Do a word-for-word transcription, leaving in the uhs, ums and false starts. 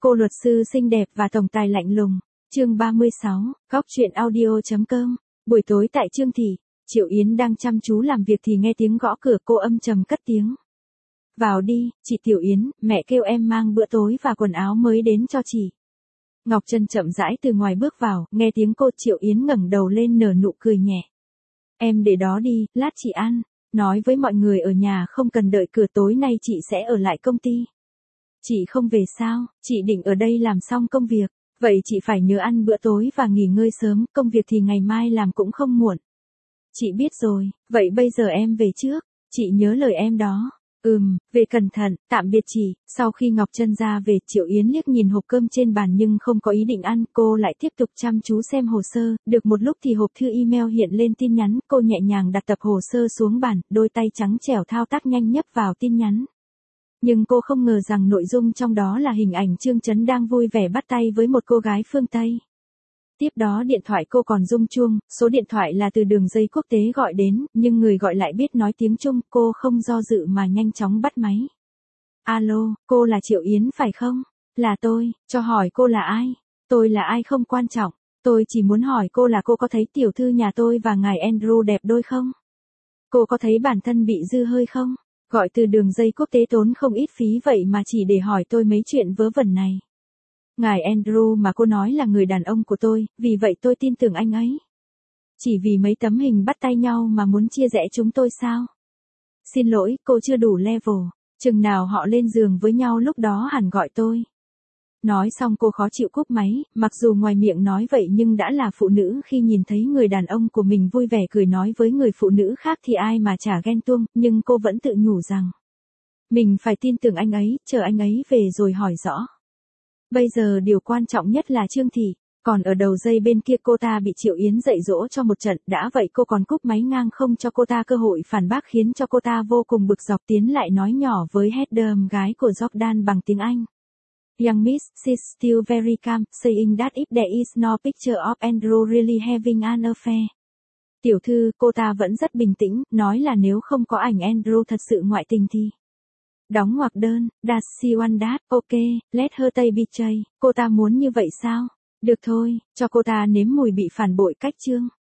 Cô luật sư xinh đẹp và tổng tài lạnh lùng. Chương ba mươi sáu, góc truyện audio chấm com. Buổi tối tại Trương Thị, Triệu Yến đang chăm chú làm việc thì nghe tiếng gõ cửa, cô âm trầm cất tiếng. Vào đi, chị Tiểu Yến, mẹ kêu em mang bữa tối và quần áo mới đến cho chị. Ngọc Trân chậm rãi từ ngoài bước vào, nghe tiếng cô, Triệu Yến ngẩng đầu lên nở nụ cười nhẹ. Em để đó đi, lát chị ăn. Nói với mọi người ở nhà không cần đợi cửa, tối nay chị sẽ ở lại công ty. Chị không về sao? Chị định ở đây làm xong công việc. Vậy chị phải nhớ ăn bữa tối và nghỉ ngơi sớm, công việc thì ngày mai làm cũng không muộn. Chị biết rồi, vậy bây giờ em về trước. Chị nhớ lời em đó. Ừm, về cẩn thận, tạm biệt chị. Sau khi Ngọc Trân ra về, Triệu Yến liếc nhìn hộp cơm trên bàn nhưng không có ý định ăn, cô lại tiếp tục chăm chú xem hồ sơ. Được một lúc thì hộp thư email hiện lên tin nhắn, cô nhẹ nhàng đặt tập hồ sơ xuống bàn, đôi tay trắng trẻo thao tác nhanh nhấp vào tin nhắn. Nhưng cô không ngờ rằng nội dung trong đó là hình ảnh Trương Chấn đang vui vẻ bắt tay với một cô gái phương Tây. Tiếp đó điện thoại cô còn rung chuông, số điện thoại là từ đường dây quốc tế gọi đến, nhưng người gọi lại biết nói tiếng Trung, cô không do dự mà nhanh chóng bắt máy. Alo, cô là Triệu Yến phải không? Là tôi, cho hỏi cô là ai? Tôi là ai không quan trọng, tôi chỉ muốn hỏi cô là cô có thấy tiểu thư nhà tôi và ngài Andrew đẹp đôi không? Cô có thấy bản thân bị dư hơi không? Gọi từ đường dây quốc tế tốn không ít phí vậy mà chỉ để hỏi tôi mấy chuyện vớ vẩn này. Ngài Andrew mà cô nói là người đàn ông của tôi, vì vậy tôi tin tưởng anh ấy. Chỉ vì mấy tấm hình bắt tay nhau mà muốn chia rẽ chúng tôi sao? Xin lỗi, cô chưa đủ level, chừng nào họ lên giường với nhau lúc đó hẳn gọi tôi. Nói xong cô khó chịu cúp máy, mặc dù ngoài miệng nói vậy nhưng đã là phụ nữ, khi nhìn thấy người đàn ông của mình vui vẻ cười nói với người phụ nữ khác thì ai mà chả ghen tuông, nhưng cô vẫn tự nhủ rằng mình phải tin tưởng anh ấy, chờ anh ấy về rồi hỏi rõ. Bây giờ điều quan trọng nhất là Trương Thị, còn ở đầu dây bên kia cô ta bị Triệu Yến dạy dỗ cho một trận, đã vậy cô còn cúp máy ngang không cho cô ta cơ hội phản bác khiến cho cô ta vô cùng bực dọc, tiến lại nói nhỏ với Heather, gái của Jordan bằng tiếng Anh. Young Miss, she's still very calm, saying that if there is no picture of Andrew really having an affair. Tiểu thư, cô ta vẫn rất bình tĩnh, nói là nếu không có ảnh Andrew thật sự ngoại tình thì... Đóng ngoặc đơn, does she want that? Ok, let her take picture. Cô ta muốn như vậy sao? Được thôi, cho cô ta nếm mùi bị phản bội cách chương.